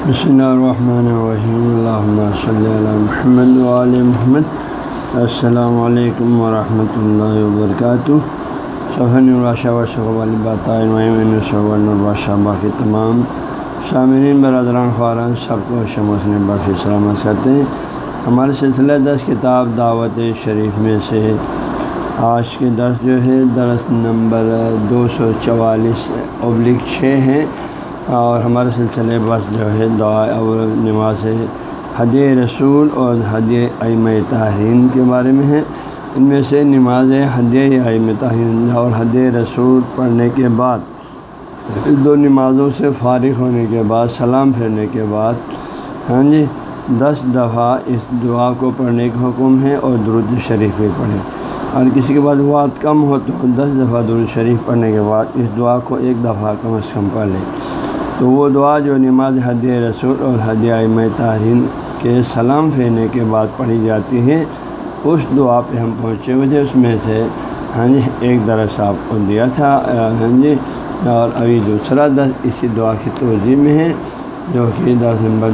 بسم اللہ الرحمن الرحیم اللہم صلی علی محمد وآل محمد۔ السلام علیکم ورحمۃ اللہ وبرکاتہ۔ صفحہ نوراشہ والی باتیں باقی تمام سامعین برادران خواران سب کو شمس نے باقی سلامت کرتے ہیں۔ ہمارے سلسلہ 10 کتاب دعوت شریف میں سے آج کے درس جو ہے درس نمبر 244/6 ہے، اور ہمارے سلسلے بس جو ہے دعا اور نماز ہدیہ رسول اور ہدیہ ائمہ طاہرین کے بارے میں ہے۔ ان میں سے نماز ہدیہ ائمہ طاہرین اور ہدیہ رسول پڑھنے کے بعد، دو نمازوں سے فارغ ہونے کے بعد، سلام پھیرنے کے بعد 10 دفعہ اس دعا کو پڑھنے کا حکم ہے، اور درود شریف بھی پڑھیں۔ اور کسی کے بعد وقت کم ہو تو 10 دفعہ درود شریف پڑھنے کے بعد اس دعا کو 1 دفعہ کم از کم پڑھ لیں۔ تو وہ دعا جو نماز ہدیہ رسول اور ہدیہ ائمہ طاہرین کے سلام پھیرنے کے بعد پڑھی جاتی ہے، اس دعا پہ ہم پہنچے ہوئے تھے۔ اس میں سے ایک درس آپ کو دیا تھا، اور ابھی دوسرا درس اسی دعا کی توضیح میں ہے، جو کہ درس نمبر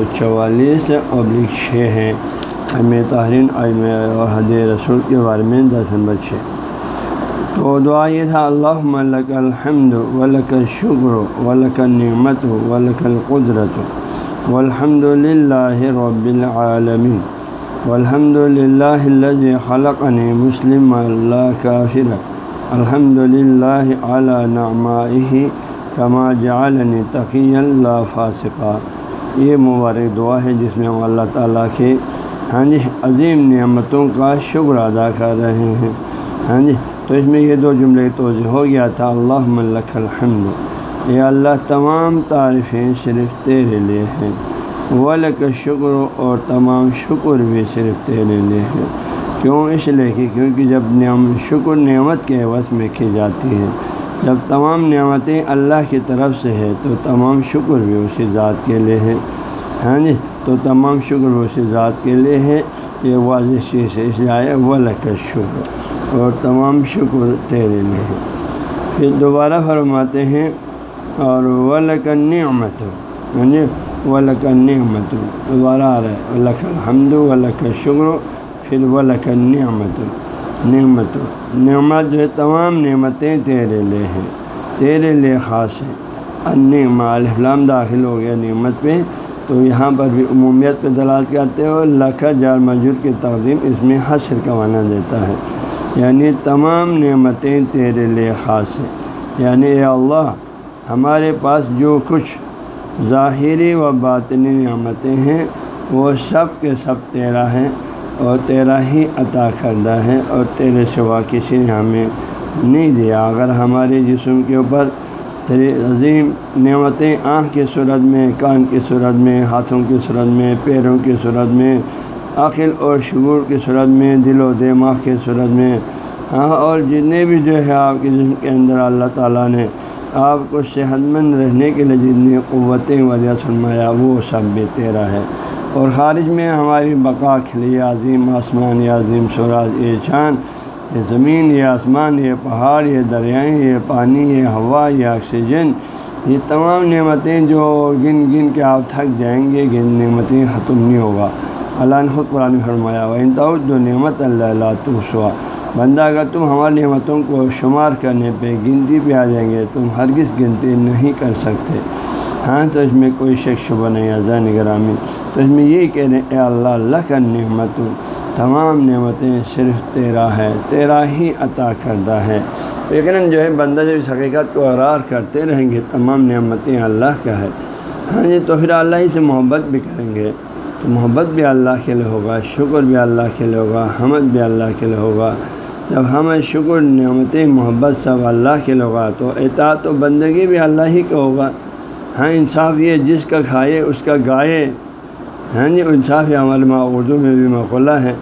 244/6 ہے، ائمہ طاہرین اور ہدیہ رسول کے بارے میں درس نمبر 6۔ تو دعا یہ تھا: اللہم لک الحمد ولک الشکر ولک النعمت ولک القدرت والحمد للہ رب العالمین والحمد للہ الذی خلقنی مسلما لا کافرا الحمد للہ علی نعمائہ کما جعلنی تقیا لا فاسقا۔ یہ مبارک دعا ہے جس میں ہم اللہ تعالیٰ کے عظیم نعمتوں کا شکر ادا کر رہے ہیں۔ تو اس میں یہ 2 جملے توضیح ہو گیا تھا: اللہم لک الحمد، اے اللہ تمام تعریفیں صرف تیرے لیے ہیں، ولک الشکر، اور تمام شکر بھی صرف تیرے لیے ہیں۔ کیوں؟ اس لیے کہ کیونکہ جب شکر نعمت کے عوض میں کی جاتی ہے، جب تمام نعمتیں اللہ کی طرف سے ہے تو تمام شکر بھی اسی ذات کے لیے ہے۔ تو تمام شکر بھی اسی ذات کے لیے ہے، یہ واضح چیز ہے۔ اس لیے آیا ولک الشکر، اور تمام شکر تیرے لیے ہے۔ پھر دوبارہ فرماتے ہیں اور ولک النعمت، ولک النعمت دوبارہ آ رہا ہے، ولک الحمد ولک الشکر، پھر ولک النعمت، نعمت جو ہے تمام نعمتیں تیرے لیے ہیں، تیرے لیے خاص ہیں۔ النعمہ الف لام داخل ہو گیا نعمت پہ، تو یہاں پر بھی عمومیت پہ دلالت کرتے ہو، لک جار مجرور کی تقدیم اس میں حصر کا معنی دیتا ہے، یعنی تمام نعمتیں تیرے لیے خاص ہیں۔ یعنی اے اللہ، ہمارے پاس جو کچھ ظاہری و باطنی نعمتیں ہیں وہ سب کے سب تیرا ہیں، اور تیرا ہی عطا کردہ ہے، اور تیرے سوا کسی نے ہمیں نہیں دیا۔ اگر ہمارے جسم کے اوپر تیری عظیم نعمتیں آنکھ کی صورت میں، کان کی صورت میں، ہاتھوں کی صورت میں، پیروں کی صورت میں، عقل اور شعور کی صورت میں، دل و دماغ کی صورت میں، اور جتنے بھی جو ہے آپ کے جسم کے اندر اللہ تعالیٰ نے آپ کو صحت مند رہنے کے لیے جتنی قوتیں وجہ فرمایا، وہ سب بھی تیرا ہے۔ اور خارج میں ہماری بقا کے لیے عظیم آسمان، یہ عظیم سورج، یہ چاند، یہ زمین، یہ آسمان، یہ پہاڑ، یہ دریائیں، یہ پانی، یہ ہوا، یہ آکسیجن، یہ تمام نعمتیں جو گن گن کے آپ تھک جائیں گے، نعمتیں ختم نہیں ہوگا۔ اللہ نے خود قرآن میں فرمایا: وَإِن تَعُدُّوا نِعْمَتَ اللَّهِ لَا تُحْصُوهَا۔ بندہ اگر تم ہماری نعمتوں کو شمار کرنے پہ، گنتی پہ آ جائیں گے، تم ہرگز گنتی نہیں کر سکتے۔ تو اس میں کوئی شک شبہ نہیں ہے عزیزان گرامی۔ تو اس میں یہی کہہ رہے ہیں: اے اللہ، لک النعمت، تمام نعمتیں صرف تیرا ہے، تیرا ہی عطا کردہ ہے۔ لیکن جو ہے بندہ جب اس حقیقت کو اقرار کرتے رہیں گے تمام نعمتیں اللہ کا ہے، تو پھر اللہ ہی سے محبت بھی کریں گے، تو محبت بھی اللہ کے لیے ہوگا، شکر بھی اللہ کے لیے ہوگا، حمد بھی اللہ کے لیے ہوگا۔ جب ہمیں شکر، نعمتیں، محبت سب اللہ کے لیے ہوگا تو اطاعت و بندگی بھی اللہ ہی کا ہوگا۔ انصاف یہ جس کا کھائے اس کا گائے، انصاف یہ ہمارے اردو میں بھی مقولہ ہے۔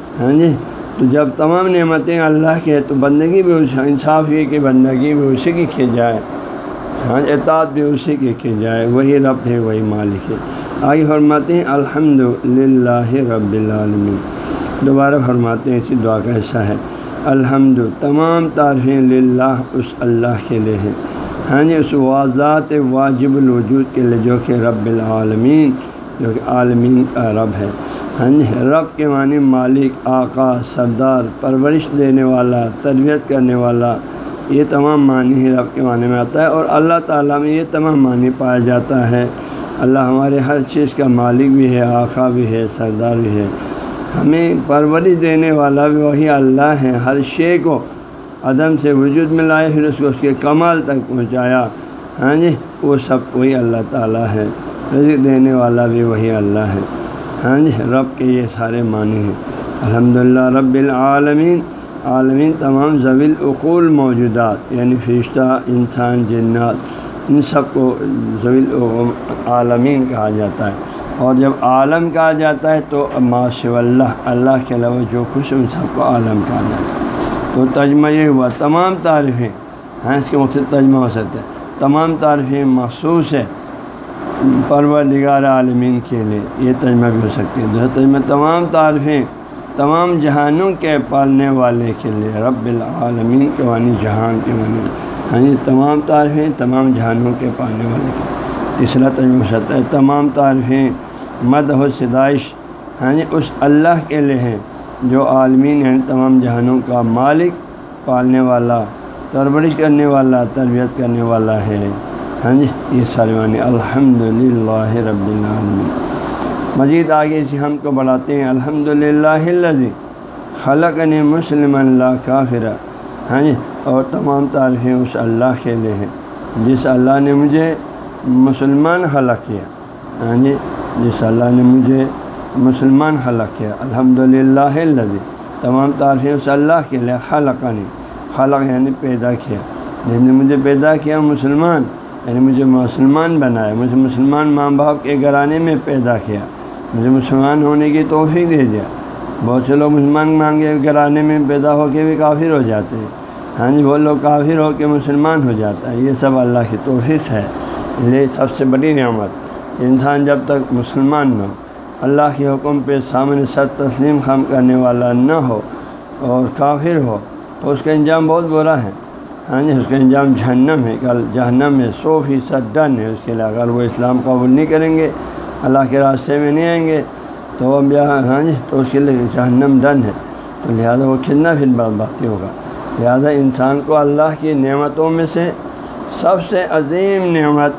تو جب تمام نعمتیں اللہ کے ہیں تو بندگی بھی انصاف یہ کہ بندگی بھی اسی کی کی جائے، اطاعت بھی اسی کی جائے، وہی رب ہے، وہی مالک ہے۔ آگے فرماتے ہیں: الحمد للہ رب العالمین۔ دوبارہ فرماتے ہیں اسی دعا کا حصہ ہے: الحمد، تمام تعریفیں، للہ، اس اللہ کے لیے ہے۔ ہاں جی اس ذات واجب الوجود کے لیے جو کہ رب العالمین، جو کہ عالمین کا رب ہے۔ ہاں جی رب کے معنی مالک، آقا، سردار، پرورش دینے والا، تربیت کرنے والا، یہ تمام معنی ہی رب کے معنی میں آتا ہے، اور اللہ تعالیٰ میں یہ تمام معنی پایا جاتا ہے۔ اللہ ہمارے ہر چیز کا مالک بھی ہے، آقا بھی ہے، سردار بھی ہے، ہمیں پرورش دینے والا بھی وہی اللہ ہے، ہر شے کو عدم سے وجود میں لائے، پھر اس کو اس کے کمال تک پہنچایا۔ ہاں جی وہ سب وہی اللہ تعالیٰ ہے، رزق دینے والا بھی وہی اللہ ہے۔ ہاں جی رب کے یہ سارے معنی ہیں۔ الحمدللہ رب العالمین، عالمین تمام ذوی العقول موجودات، یعنی فرشتہ، انسان، جنات، ان سب کو ذوی العالمین کہا جاتا ہے۔ اور جب عالم کہا جاتا ہے تو ما سوی اللہ، اللہ کے علاوہ جو کچھ ان سب کو عالم کہا جاتا ہے۔ تو ترجمہ یہ ہوا تمام تعریفیں، ہاں اس کے مختلف ترجمہ ہو سکتے ہیں، تمام تعریفیں مخصوص ہے پروردگار عالمین کے لیے، یہ ترجمہ بھی ہو سکتی ہے۔ دوسرا ترجمہ تمام تعریفیں تمام جہانوں کے پالنے والے کے لیے، رب العالمین کے معنی جہان کے معنی، ہاں جی تمام تعریفیں تمام جہانوں کے پالنے والے کے لیے۔ تیسرا ترجمہ ہو سکتا ہے تمام تعریفیں مدح و ستائش، ہاں جی اس اللہ کے لیے ہیں جو عالمین ہیں، تمام جہانوں کا مالک، پالنے والا، پرورش کرنے والا، تربیت کرنے والا ہے۔ ہاں جی یہ سارے معنی الحمدللہ رب العالمین۔ مزید آگے اسی ہم کو بڑھاتے ہیں، الحمدللہ الذی خلقنی مسلما لا کافرا، ہاں جی اور تمام تعریفیں اس اللہ کے لیے ہیں جس اللہ نے مجھے مسلمان خلق کیا، ہاں جی جس اللہ نے مجھے مسلمان خلق کیا۔ الحمدللہ الذی تمام تعریفیں اس اللہ کے لیے، خلقنی، خلق یعنی پیدا کیا، جس نے مجھے پیدا کیا مسلمان، یعنی مجھے مسلمان بنایا، مجھے مسلمان ماں باپ کے گھرانے میں پیدا کیا، مجھے مسلمان ہونے کی توفیق دے دیا۔ بہت سے لوگ مسلمان مانگے گھرانے میں پیدا ہو کے بھی کافر ہو جاتے ہیں، ہاں جی وہ لوگ کافر ہو کے مسلمان ہو جاتا ہے، یہ سب اللہ کی توفیق ہے۔ یہ سب سے بڑی نعمت، انسان جب تک مسلمان نہ ہو، اللہ کے حکم پہ سامنے سر تسلیم خم کرنے والا نہ ہو اور کافر ہو تو اس کا انجام بہت برا ہے۔ ہاں جی اس کا انجام جہنم ہے، کل جہنم میں 100% ڈن ہے اس کے لیے۔ اگر وہ اسلام قبول نہیں کریں گے، اللہ کے راستے میں نہیں آئیں گے تو ہاں جی تو اس کے لیے جہنم ڈن ہے، تو لہٰذا وہ کتنا پھر بدبختی ہوگا۔ لہٰذا انسان کو اللہ کی نعمتوں میں سے سب سے عظیم نعمت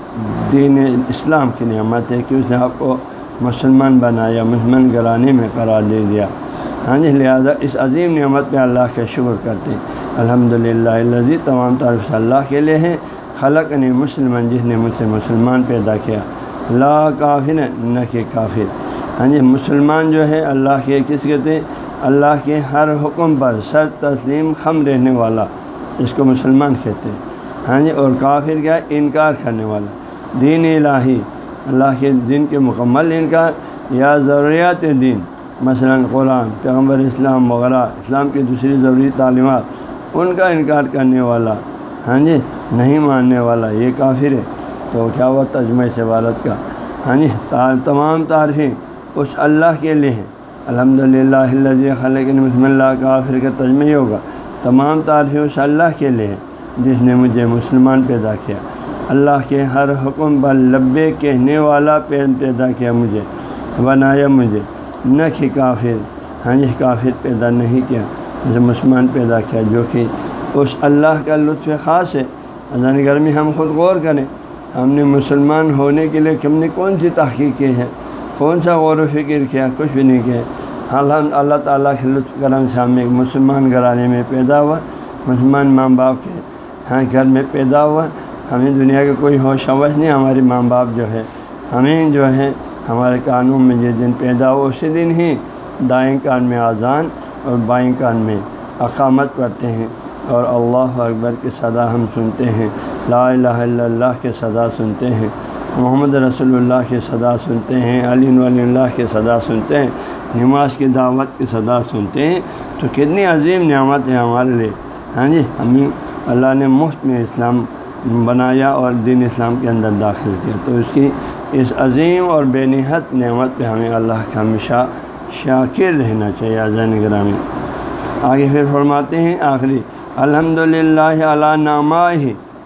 دین اسلام کی نعمت ہے کہ اس نے آپ کو مسلمان بنایا، مسلمان گھرانے میں قرار دے دیا۔ ہاں جی لہٰذا اس عظیم نعمت پہ اللہ کا شکر کرتے ہیں۔ الحمدللہ الذی تمام تعریف اللہ کے لیے ہیں، خلقنی مسلمان جس نے مجھ سے مسلمان پیدا کیا، لا کافر نہ کہ کافر۔ ہاں جی مسلمان جو ہے اللہ کے کس کہتے ہیں؟ اللہ کے ہر حکم پر سر تسلیم خم رہنے والا، اس کو مسلمان کہتے ہیں۔ ہاں جی اور کافر کیا؟ انکار کرنے والا، دین الہی، اللہ کے دین کے مکمل انکار یا ضروریات دین، مثلا قرآن، پیغمبر اسلام وغیرہ، اسلام کی دوسری ضروری تعلیمات، ان کا انکار کرنے والا، ہاں جی نہیں ماننے والا، یہ کافر ہے۔ تو کیا ہوا ترجمہ اس عبارت کا؟ ہاں جی تمام تعریفیں اس اللہ کے لیے ہیں۔ الحمدللہ الذی خلقنی مسلما لا کافر کا ترجمہ یہ ہوگا تمام تعریفیں اس اللہ کے لیے ہیں جس نے مجھے مسلمان پیدا کیا، اللہ کے ہر حکم پر لبے کہنے والا پیدا کیا، مجھے بنایا، مجھے نہ کہ کافر، ہاں جی کافر پیدا نہیں کیا، مجھے مسلمان پیدا کیا، جو کہ اس اللہ کا لطف خاص ہے۔ اذان گھر میں ہم خود غور کریں، ہم نے مسلمان ہونے کے لیے ہم نے کون سی تحقیق کی ہے، کون سا غور و فکر کیا؟ کچھ بھی نہیں کیا۔ اللہ تعالیٰ کے لطف کرم سے ہم ایک مسلمان گھرانے میں پیدا ہوا، مسلمان ماں باپ کے گھر میں پیدا ہوا۔ ہمیں دنیا کا کوئی ہوش حواس نہیں، ہمارے ماں باپ جو ہے ہمیں جو ہے ہمارے کانوں میں جس دن پیدا ہو اسی دن ہی دائیں کان میں اذان اور بائیں کان میں اقامت پڑھتے ہیں، اور اللہ اکبر کی صدا ہم سنتے ہیں، لا الہ الا اللہ کے صدا سنتے ہیں، محمد رسول اللہ کی صدا سنتے ہیں، علی ولی اللہ کی صدا سنتے ہیں، نماز کی دعوت کی صدا سنتے ہیں۔ تو کتنی عظیم نعمت ہے ہمارے لیے۔ ہاں جی ہمیں اللہ نے مفت میں اسلام بنایا اور دین اسلام کے اندر داخل کیا، تو اس کی اس عظیم اور بے نہایت نعمت پہ ہمیں اللہ کا ہمیشہ شاکر رہنا چاہیے۔ عزیزان گرامی آگے پھر فرماتے ہیں آخری الحمدللہ علی نعمائہ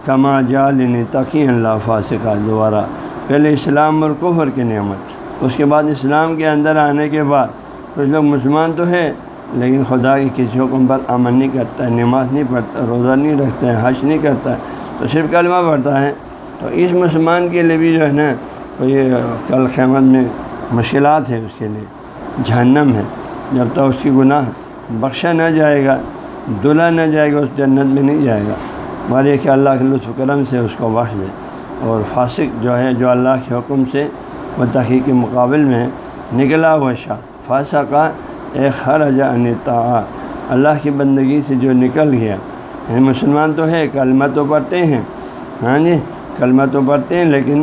کما جعلنی تقیا لا فاسقا، دوبارہ پہلے اسلام اور کفر کی نعمت، اس کے بعد اسلام کے اندر آنے کے بعد کچھ لوگ مسلمان تو ہے لیکن خدا کے کسی حکم پر عمل نہیں کرتا ہے، نماز نہیں پڑھتا، روزہ نہیں رکھتا ہے، حج نہیں کرتا ہے، تو صرف کلمہ پڑھتا ہے، تو اس مسلمان کے لیے بھی جو ہے نا تو یہ کل قیامت میں مشکلات ہے، اس کے لیے جہنم ہے، جب تک اس کی گناہ بخشا نہ جائے گا، دھلا نہ جائے گا، اس جنت میں نہیں جائے گا، مگر یہ کہ اللہ کے لطف و کرم سے اس کو بخش دے۔ اور فاسق جو ہے، جو اللہ کے حکم سے متقی کے مقابل میں نکلا ہوا شخص، فاسقہ ایک خرج عن الطاعۃ، اللہ کی بندگی سے جو نکل گیا، یعنی مسلمان تو ہے، کلمہ تو پڑھتے ہیں، ہاں جی کلمہ تو پڑھتے ہیں، لیکن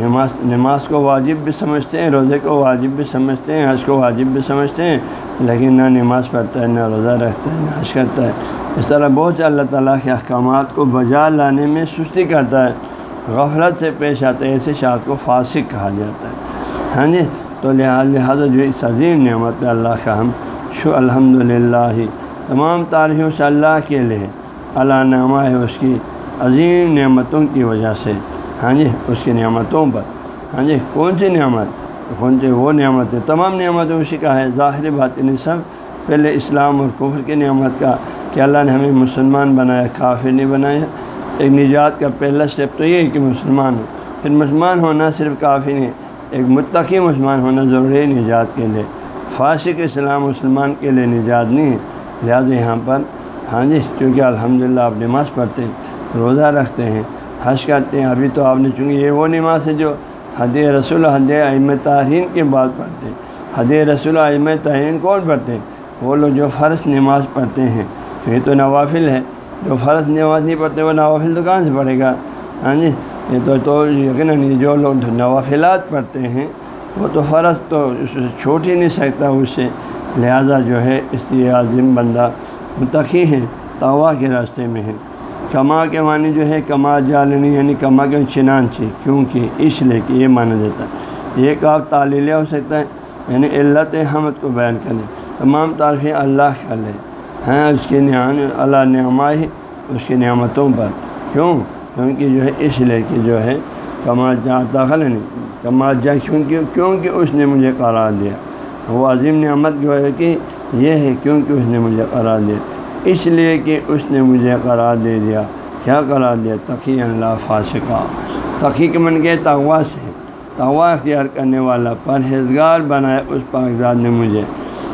نماز کو واجب بھی سمجھتے ہیں، روزے کو واجب بھی سمجھتے ہیں، حج کو واجب بھی سمجھتے ہیں، لیکن نہ نماز پڑھتا ہے، نہ روزہ رکھتا ہے، نہ حج کرتا ہے۔ اس طرح بہت سے اللہ تعالیٰ کے احکامات کو بجا لانے میں سستی کرتا ہے، غفلت سے پیش آتا ہے، ایسے شخص کو فاسق کہا جاتا ہے، ہاں جی۔ تو لہٰذا جو اس عظیم نعمت پہ اللہ کا ہم الحمدللہ، تمام تعریفوں سے اللہ کے لیے، اللہ نعمہ ہے اس کی عظیم نعمتوں کی وجہ سے، ہاں جی اس کی نعمتوں پر، ہاں جی کون سی نعمت، کون سی وہ نعمت ہے، تمام نعمتوں اسی کا ہے، ظاہر باطنی سب۔ پہلے اسلام اور کفر کی نعمت کا کہ اللہ نے ہمیں مسلمان بنایا، کافر نہیں بنایا۔ ایک نجات کا پہلا سٹیپ تو یہ ہے کہ مسلمان ہو، پھر مسلمان ہونا صرف کافی نہیں، ایک متقی مسلمان ہونا ضروری ہے نجات کے لیے، فاسق اسلام مسلمان کے لیے نجات نہیں ہے۔ لہٰذا یہاں پر ہاں جی چونکہ الحمدللہ آپ نماز پڑھتے ہیں، روزہ رکھتے ہیں، حج کرتے ہیں، ابھی تو آپ نے چونکہ یہ وہ نماز ہے جو ہدی رسول ہدی ائمہ طاہرین کے بعد پڑھتے ہیں۔ ہدی رسول ائمہ طاہرین کون پڑھتے ہیں؟ وہ لوگ جو فرض نماز پڑھتے ہیں، یہ تو نوافل ہے، جو فرض نماز نہیں پڑھتے وہ نوافل تو کہاں سے پڑھے گا، ہاں جی یہ تو یقیناً جو لوگ نوافلات پڑھتے ہیں وہ تو فرض تو چھوٹ ہی نہیں سکتا اس سے، لہذا جو ہے اس لیے عظیم بندہ متقی ہیں، تقویٰ کے راستے میں ہے۔ کما کے معنی جو ہے کما جعلنی، یعنی کما کے چنانچہ، کیونکہ، اس لیے کہ یہ معنی دیتا ہے۔ یہ کاف تعلیلیہ ہو سکتا ہے، یعنی علت حمد کو بیان کریں، تمام تعریفیں اللہ کا لے ہیں اس کے اللہ نعمہ ہے اس کی نعمتوں پر، کیونکہ جو ہے اس لیے کہ جو ہے کما داخل کما جا کیونکہ اس نے مجھے قرار دیا، وہ عظیم نعمت جو ہے کہ یہ ہے کیونکہ اس نے مجھے قرار دیا، اس لیے کہ اس نے مجھے قرار دے دیا۔ کیا قرار دیا؟ تقی لا فاسقا، تقی کے من کے تقویٰ سے، تقویٰ اختیار کرنے والا، پرہیزگار بنایا اس پاکزاد نے مجھے،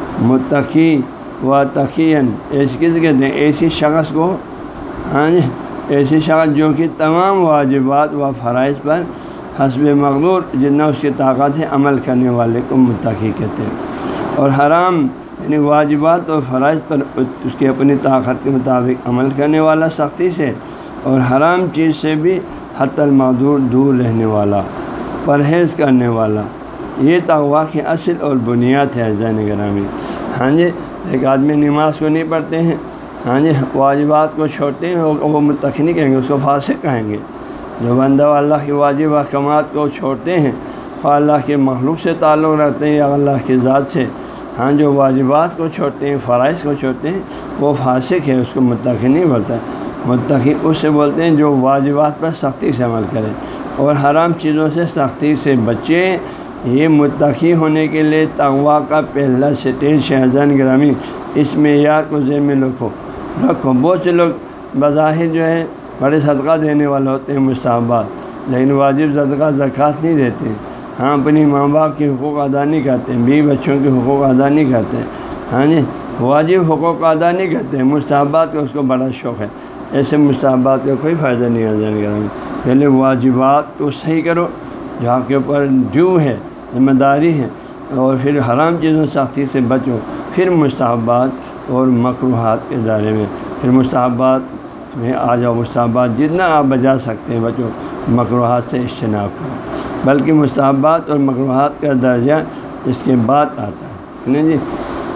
متقی و تقین، ایسی کس کہتے ہیں؟ ایسی شخص کو، ہاں جی ایسی شخص جو کہ تمام واجبات و فرائض پر حسب مقدور جتنا اس کی طاقت ہے عمل کرنے والے کو متقی کہتے ہیں، اور حرام یعنی واجبات اور فرائض پر اس کی اپنی طاقت کے مطابق عمل کرنے والا سختی سے، اور حرام چیز سے بھی حتی المقدور دور رہنے والا، پرہیز کرنے والا، یہ تقویٰ کی اصل اور بنیاد ہے عزیزان گرامی۔ ہاں جی ایک آدمی نماز کو نہیں پڑھتے ہیں، ہاں جی واجبات کو چھوڑتے ہیں، وہ متقی نہیں کہیں گے، اس کو فاسق کہیں گے۔ جو بندہ اللہ کے واجب احکامات کو چھوڑتے ہیں، خواہ اللہ کے مخلوق سے تعلق رکھتے ہیں یا اللہ کی ذات سے، ہاں جو واجبات کو چھوڑتے ہیں، فرائض کو چھوڑتے ہیں، وہ فاسق ہے، اس کو متقی نہیں بولتا۔ متقی اس سے بولتے ہیں جو واجبات پر سختی سے عمل کرے اور حرام چیزوں سے سختی سے بچے۔ یہ متقی ہونے کے لیے تقویٰ کا پہلا سٹیج ہے عزیزان گرامی، اس معیار کو ذہن میں رکھو۔ بہت سے لوگ بظاہر جو ہے بڑے صدقہ دینے والے ہوتے ہیں، مستحبات، لیکن واجب صدقہ زکوٰۃ نہیں دیتے ہیں، ہاں اپنی ماں باپ کے حقوق ادا نہیں کرتے ہیں، بیوی بچوں کے حقوق ادا نہیں کرتے ہیں، ہاں جی واجب حقوق ادا نہیں کرتے ہیں، مستحبات کا اس کو بڑا شوق ہے۔ ایسے مستحبات کا کوئی فائدہ نہیں ہے عزیزان گرامی۔ پہلے واجبات کو صحیح کرو جو آپ کے اوپر ڈیو ہے، ذمہ داری ہے، اور پھر حرام چیزوں سختی سے بچو، پھر مستحبات اور مکروہات کے دائرے میں، پھر مستحبات میں آ جاؤ، مستحبات جتنا آپ بچا سکتے ہیں بچو، مکروہات سے اجتناب کرو، بلکہ مستحبات اور مکروہات کا درجہ اس کے بعد آتا ہے نہیں جی۔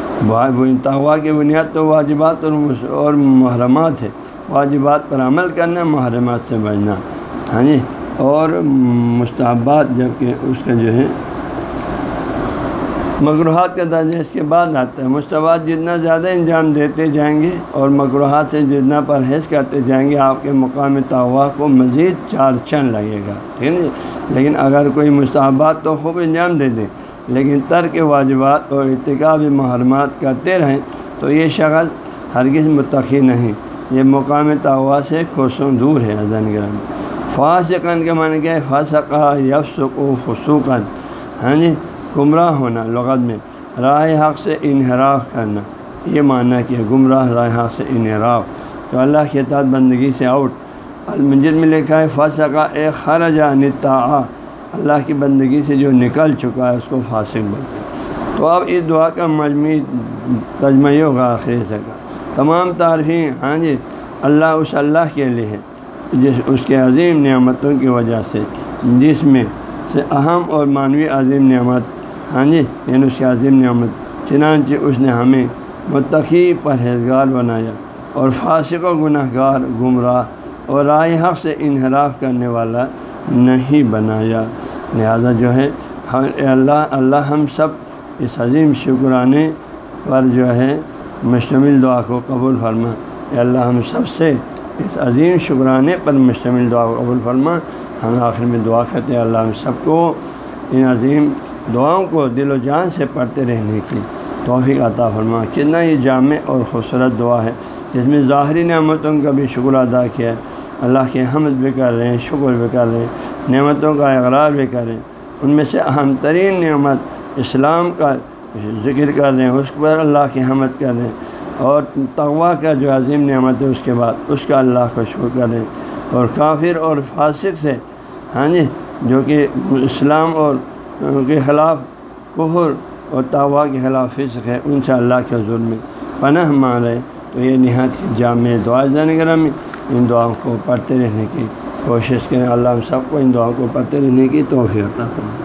تقویٰ کی بنیاد تو واجبات اور محرمات ہے، واجبات پر عمل کرنا، محرمات سے بچنا، ہاں جی، اور مستحبات جبکہ اس کا جو ہے مکروہات کا درجہ اس کے بعد آتا ہے۔ مستحبات جتنا زیادہ انجام دیتے جائیں گے اور مکروہات سے جتنا پرہیز کرتے جائیں گے، آپ کے مقام تقویٰ کو مزید چار چند لگے گا، ٹھیک ہے نا۔ لیکن اگر کوئی مستحبات تو خوب انجام دے دیں لیکن ترک واجبات اور ارتکاب محرمات کرتے رہیں تو یہ شخص ہرگز متقی نہیں، یہ مقام تقویٰ سے کوسوں دور ہے۔ عزیزان کرام، فاسقاً کا معنی کیا ہے؟ فسقا یفسق فسوقاً، ہاں جی، گمراہ ہونا لغت میں، راہ حق سے انحراف کرنا، یہ معنی کیا گمراہ راہ حق سے انحراف، تو اللہ کی اطاعت بندگی سے آؤٹ۔ المنجد میں لکھا ہے فسقا اے خرج عن الطاعہ، اللہ کی بندگی سے جو نکل چکا ہے اس کو فاسق بولتے ہیں۔ تو اب اس دعا کا مجموعی ترجمہ یہ ہوگا آخر سے کا تمام تعریفیں، ہاں جی، اللہ کے لیے ہے اس کے عظیم نعمتوں کی وجہ سے، جس میں سے اہم اور معنوی عظیم نعمت، ہاں جی، یعنی اس کی عظیم نعمت، چنانچہ اس نے ہمیں متقی پرہیزگار بنایا اور فاسق و گناہ گار، گمراہ اور راہ حق سے انحراف کرنے والا نہیں بنایا۔ لہذا جو ہے اللہ ہم سب اس عظیم شکرانے پر جو ہے مشتمل دعا کو قبول فرما۔ اے اللہ ہم سب سے اس عظیم شکرانے پر مشتمل دعا کو قبول فرما۔ ہم آخر میں دعا کرتے ہیں اللہ ہم سب کو ان عظیم دعاؤں کو دل و جان سے پڑھتے رہنے کی توفیق عطا فرما۔ کتنا یہ جامع اور خوبصورت دعا ہے جس میں ظاہری نعمتوں کا بھی شکر ادا کیا ہے، اللہ کے حمد بھی کر رہے ہیں، شکر بھی کر رہے ہیں، نعمتوں کا اقرار بھی کر رہے ہیں۔ ان میں سے اہم ترین نعمت اسلام کا ذکر کر رہے ہیں، اس پر اللہ کی حمد کر رہے ہیں، اور تقویٰ کا جو عظیم نعمت ہے اس کے بعد اس کا اللہ کا شکر کر رہے ہیں، اور کافر اور فاسق سے، ہاں جی، جو کہ اسلام اور کے خلاف کفر اور تقویٰ کے خلاف فسق ہے، ان سے اللہ کے حضور میں پناہ مانگ رہے۔ تو یہ نہایت جامع دعا ہے گرامی، ان دعاؤں کو پڑھتے رہنے کی کوشش کریں۔ اللہ ہم سب کو ان دعاؤں کو پڑھتے رہنے کی توفیق عطا فرمائے۔